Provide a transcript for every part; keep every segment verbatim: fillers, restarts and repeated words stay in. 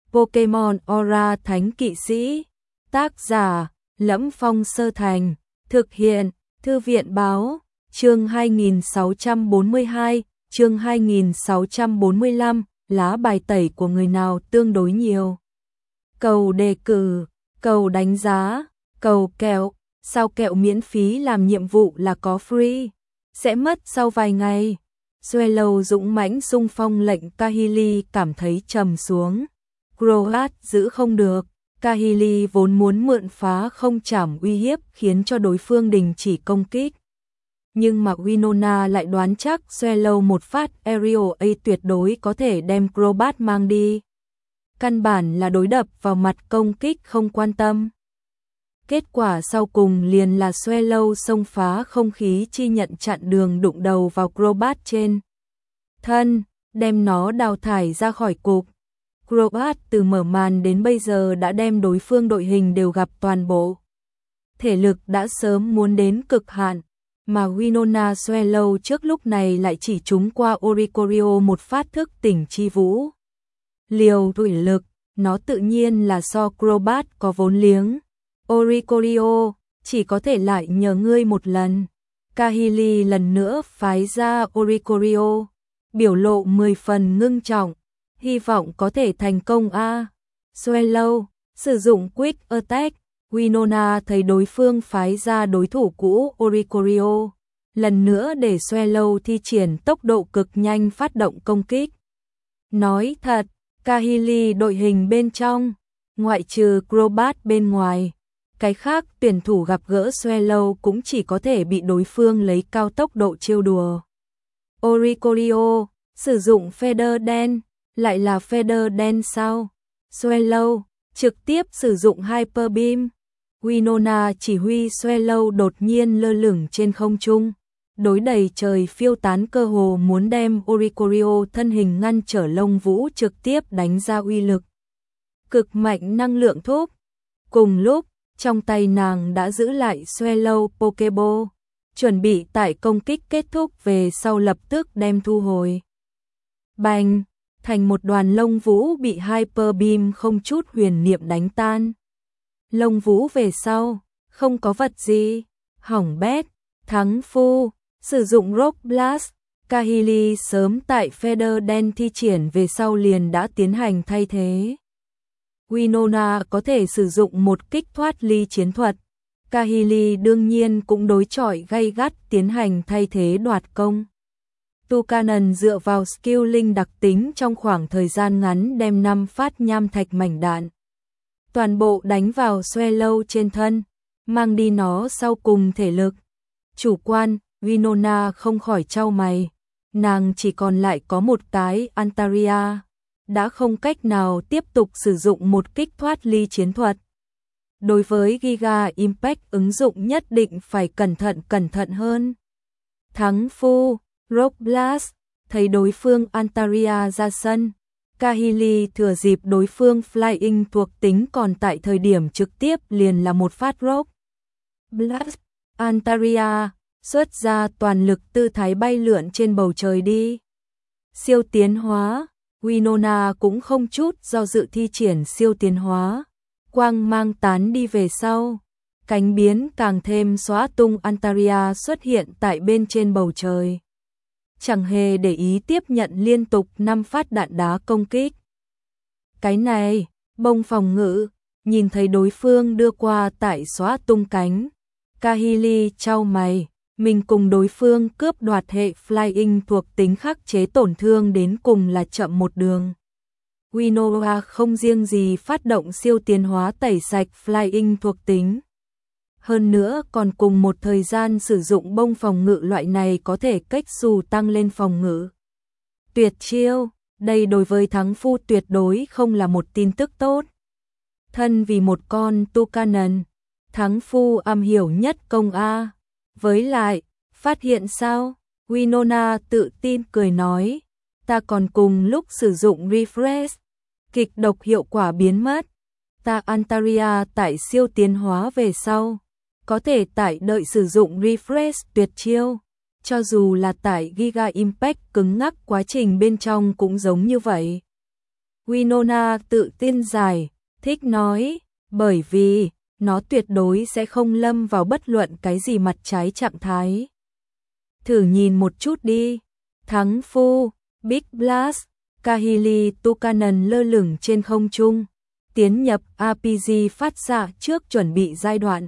Pokemon Aura Thánh Kỵ Sĩ. Tác giả: Lẫm Phong Sơ Thành. Thực hiện: Thư viện báo. Chương hai nghìn sáu trăm bốn mươi hai, chương hai nghìn sáu trăm bốn mươi lăm, lá bài tẩy của người nào tương đối nhiều. Cầu đề cử, cầu đánh giá, cầu kẹo, sao kẹo miễn phí làm nhiệm vụ là có free, sẽ mất sau vài ngày. Swallow dũng mãnh xung phong lệnh Kahili cảm thấy trầm xuống. Croat giữ không được, Kahili vốn muốn mượn phá không trảm uy hiếp khiến cho đối phương đình chỉ công kích. Nhưng mà Winona lại đoán chắc Swallow một phát Aerial A tuyệt đối có thể đem Crobat mang đi. Căn bản là đối đập vào mặt công kích không quan tâm. Kết quả sau cùng liền là Swallow xông phá không khí chi nhận chặn đường đụng đầu vào Crobat trên thân, đem nó đào thải ra khỏi cục. Crobat từ mở màn đến bây giờ đã đem đối phương đội hình đều gặp toàn bộ. Thể lực đã sớm muốn đến cực hạn, mà Winona Swallow trước lúc này lại chỉ trúng qua Oricorio một phát thức tỉnh chi vũ. Liều thủy lực, nó tự nhiên là so Crobat có vốn liếng. Oricorio, chỉ có thể lại nhờ ngươi một lần. Kahili lần nữa phái ra Oricorio, biểu lộ mười phần ngưng trọng, hy vọng có thể thành công a. À. Swallow sử dụng Quick Attack, Winona thấy đối phương phái ra đối thủ cũ Oricorio, lần nữa để Swallow thi triển tốc độ cực nhanh phát động công kích. Nói thật, Kahili đội hình bên trong, ngoại trừ Crobat bên ngoài, cái khác tuyển thủ gặp gỡ Swallow cũng chỉ có thể bị đối phương lấy cao tốc độ trêu đùa. Oricorio sử dụng Feather đen, lại là Feather đen sao? Swallow trực tiếp sử dụng Hyper Beam. Winona chỉ huy Swallow đột nhiên lơ lửng trên không trung, đối đầy trời phiêu tán cơ hồ muốn đem Oricorio thân hình ngăn trở lông vũ trực tiếp đánh ra uy lực cực mạnh năng lượng thúc. Cùng lúc, trong tay nàng đã giữ lại Swallow Pokeball, chuẩn bị tại công kích kết thúc về sau lập tức đem thu hồi. Bành, thành một đoàn lông vũ bị Hyper Beam không chút huyền niệm đánh tan. Lông vũ về sau, không có vật gì, hỏng bét, thắng phu, sử dụng Rock Blast. Kahili sớm tại Feather đen thi triển về sau liền đã tiến hành thay thế. Winona có thể sử dụng một kích thoát ly chiến thuật, Kahili đương nhiên cũng đối chọi gay gắt tiến hành thay thế đoạt công. Tucanon dựa vào skill linh đặc tính trong khoảng thời gian ngắn đem năm phát nham thạch mảnh đạn toàn bộ đánh vào Swallow trên thân, mang đi nó sau cùng thể lực. Chủ quan, Winona không khỏi chau mày, nàng chỉ còn lại có một cái Antaria, đã không cách nào tiếp tục sử dụng một kích thoát ly chiến thuật. Đối với Giga Impact ứng dụng nhất định phải cẩn thận cẩn thận hơn. Thắng phu, Rock Blast, thấy đối phương Antaria ra sân, Kahili thừa dịp đối phương Flying thuộc tính còn tại thời điểm trực tiếp liền là một phát Rock Blast. Antaria xuất ra toàn lực tư thái bay lượn trên bầu trời đi. Siêu tiến hóa, Winona cũng không chút do dự thi triển siêu tiến hóa. Quang mang tán đi về sau, cánh biến càng thêm xóa tung Antaria xuất hiện tại bên trên bầu trời. Chẳng hề để ý tiếp nhận liên tục năm phát đạn đá công kích. Cái này, bông phòng ngự, nhìn thấy đối phương đưa qua tại xóa tung cánh. Kahili chau mày, mình cùng đối phương cướp đoạt hệ Flying thuộc tính khắc chế tổn thương đến cùng là chậm một đường. Winona không riêng gì phát động siêu tiến hóa tẩy sạch Flying thuộc tính. Hơn nữa còn cùng một thời gian sử dụng bông phòng ngự loại này có thể cách xù tăng lên phòng ngự. Tuyệt chiêu, đây đối với thắng phu tuyệt đối không là một tin tức tốt. Thân vì một con Tucanon, thắng phu am hiểu nhất công A. Với lại, phát hiện sao? Winona tự tin cười nói, ta còn cùng lúc sử dụng refresh, kịch độc hiệu quả biến mất. Ta Antaria tại siêu tiến hóa về sau, có thể tại đợi sử dụng refresh tuyệt chiêu, cho dù là tại Giga Impact cứng ngắc quá trình bên trong cũng giống như vậy. Winona tự tin giải, thích nói, bởi vì nó tuyệt đối sẽ không lâm vào bất luận cái gì mặt trái trạng thái. Thử nhìn một chút đi. Thắng phu, Big Blast, Kahili Tukanen lơ lửng trên không trung, tiến nhập rờ pê giê phát xạ trước chuẩn bị giai đoạn.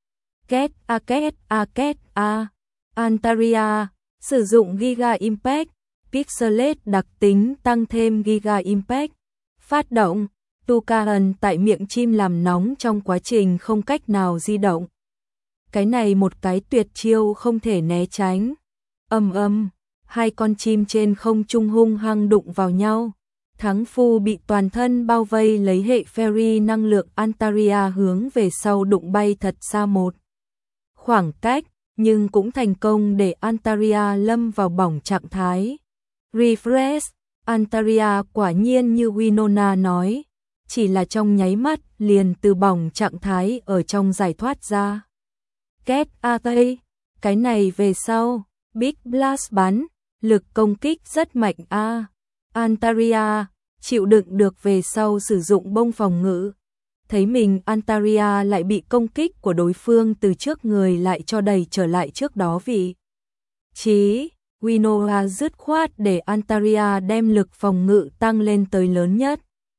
Kết a kết a kết a, Antaria, sử dụng Giga Impact, Pixelate đặc tính tăng thêm Giga Impact. Phát động, Tukanen tại miệng chim làm nóng trong quá trình không cách nào di động. Cái này một cái tuyệt chiêu không thể né tránh. Ầm ầm, hai con chim trên không trung hung hăng đụng vào nhau. Thắng phu bị toàn thân bao vây lấy hệ fairy năng lượng Antaria hướng về sau đụng bay thật xa một khoảng cách, nhưng cũng thành công để Antaria lâm vào bỏng trạng thái. Refresh, Antaria quả nhiên như Winona nói, chỉ là trong nháy mắt liền từ bỏng trạng thái ở trong giải thoát ra. Kết a tây, cái này về sau, Big Blast bắn, lực công kích rất mạnh a. Antaria chịu đựng được về sau sử dụng bông phòng ngự. Thấy mình Antaria lại bị công kích của đối phương từ trước người lại cho đẩy trở lại trước đó vị trí. Winona dứt khoát để Antaria đem lực phòng ngự tăng lên tới lớn nhất.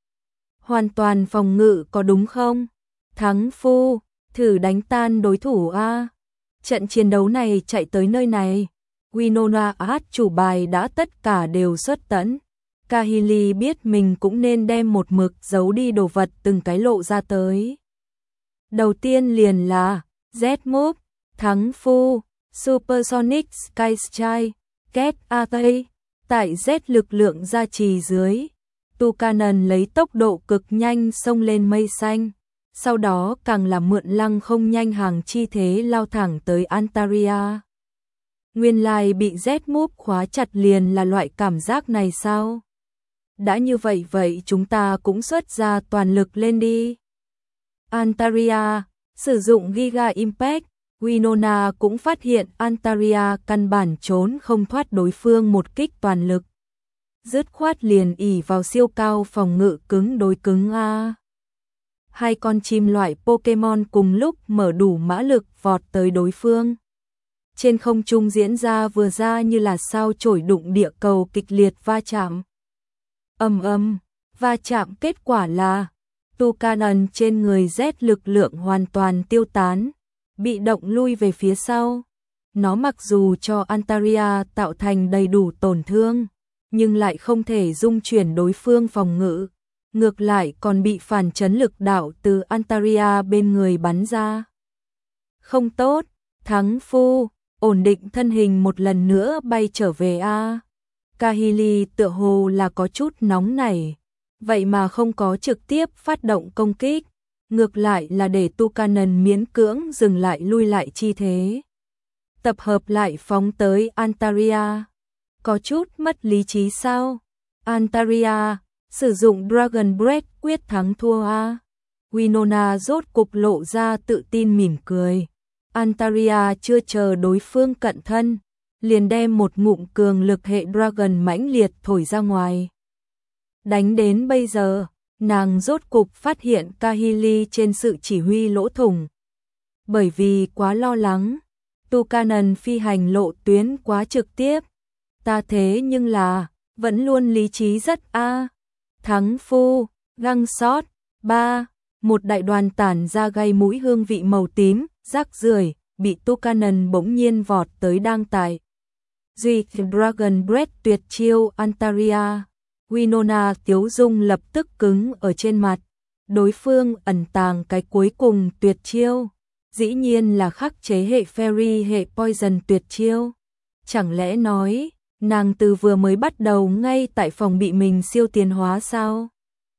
Hoàn toàn phòng ngự có đúng không? Thắng phu, thử đánh tan đối thủ a. Trận chiến đấu này chạy tới nơi này, Winona át chủ bài đã tất cả đều xuất tẫn. Kahili biết mình cũng nên đem một mực giấu đi đồ vật từng cái lộ ra tới. Đầu tiên liền là Z-Move, Thắng phu, Supersonic Sky Strike, Kết a tây. Tại Z lực lượng gia trì dưới, Tukanen lấy tốc độ cực nhanh xông lên mây xanh, sau đó càng là mượn lăng không nhanh hàng chi thế lao thẳng tới Antaria. Nguyên lai bị Z-Move khóa chặt liền là loại cảm giác này sao? Đã như vậy vậy chúng ta cũng xuất ra toàn lực lên đi. Antaria, sử dụng Giga Impact, Winona cũng phát hiện Antaria căn bản trốn không thoát đối phương một kích toàn lực. Dứt khoát liền ỉ vào siêu cao phòng ngự cứng đối cứng a. Hai con chim loại Pokemon cùng lúc mở đủ mã lực vọt tới đối phương. Trên không trung diễn ra vừa ra như là sao chổi đụng địa cầu kịch liệt va chạm. Ầm ầm, va chạm kết quả là Tukanen trên người Z lực lượng hoàn toàn tiêu tán, bị động lui về phía sau. Nó mặc dù cho Antaria tạo thành đầy đủ tổn thương, nhưng lại không thể dung chuyển đối phương phòng ngự, ngược lại còn bị phản chấn lực đạo từ Antaria bên người bắn ra. Không tốt, Thắng phu, ổn định thân hình một lần nữa bay trở về a. Kahili tựa hồ là có chút nóng nảy, vậy mà không có trực tiếp phát động công kích, ngược lại là để Tukanen miễn cưỡng dừng lại lui lại chi thế. Tập hợp lại phóng tới Antaria. Có chút mất lý trí sao? Antaria, sử dụng Dragon Breath quyết thắng thua a. Winona rốt cục lộ ra tự tin mỉm cười. Antaria chưa chờ đối phương cận thân, liền đem một ngụm cường lực hệ Dragon mãnh liệt thổi ra ngoài. Đánh đến bây giờ, nàng rốt cục phát hiện Kahili trên sự chỉ huy lỗ thủng. Bởi vì quá lo lắng, Tukanen phi hành lộ tuyến quá trực tiếp. Ta thế nhưng là, vẫn luôn lý trí rất a. À. Thắng phu, găng sót, ba, một đại đoàn tản ra gây mũi hương vị màu tím, rác rưởi, bị Tukanen bỗng nhiên vọt tới đang tại. Duy Dragon Breath tuyệt chiêu Antaria. Winona tiếu dung lập tức cứng ở trên mặt. Đối phương ẩn tàng cái cuối cùng tuyệt chiêu. Dĩ nhiên là khắc chế hệ Fairy hệ Poison tuyệt chiêu. Chẳng lẽ nói, nàng từ vừa mới bắt đầu ngay tại phòng bị mình siêu tiến hóa sao?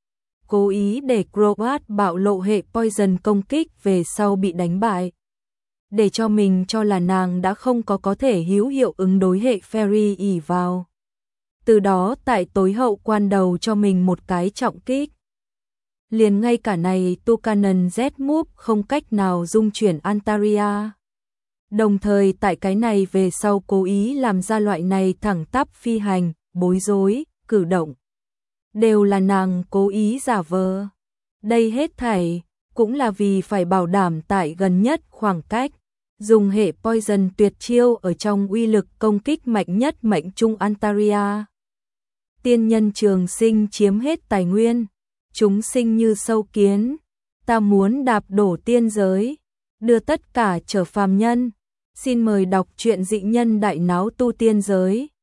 Cố ý để Crobat bạo lộ hệ Poison công kích về sau bị đánh bại. Để cho mình cho là nàng đã không có có thể hữu hiệu ứng đối hệ Fairy ỉ vào. Từ đó tại tối hậu quan đầu cho mình một cái trọng kích. Liền ngay cả này Tukanen Z-Move không cách nào dung chuyển Antaria. Đồng thời tại cái này về sau cố ý làm ra loại này thẳng tắp phi hành, bối rối, cử động. đều là nàng cố ý giả vờ. Đây hết thảy cũng là vì phải bảo đảm tại gần nhất khoảng cách, dùng hệ poison tuyệt chiêu ở trong uy lực công kích mạnh nhất mệnh trung Antaria. Tiên nhân trường sinh chiếm hết tài nguyên, chúng sinh như sâu kiến, ta muốn đạp đổ tiên giới, đưa tất cả trở phàm nhân. Xin mời đọc truyện Dị Nhân Đại Náo Tu Tiên Giới.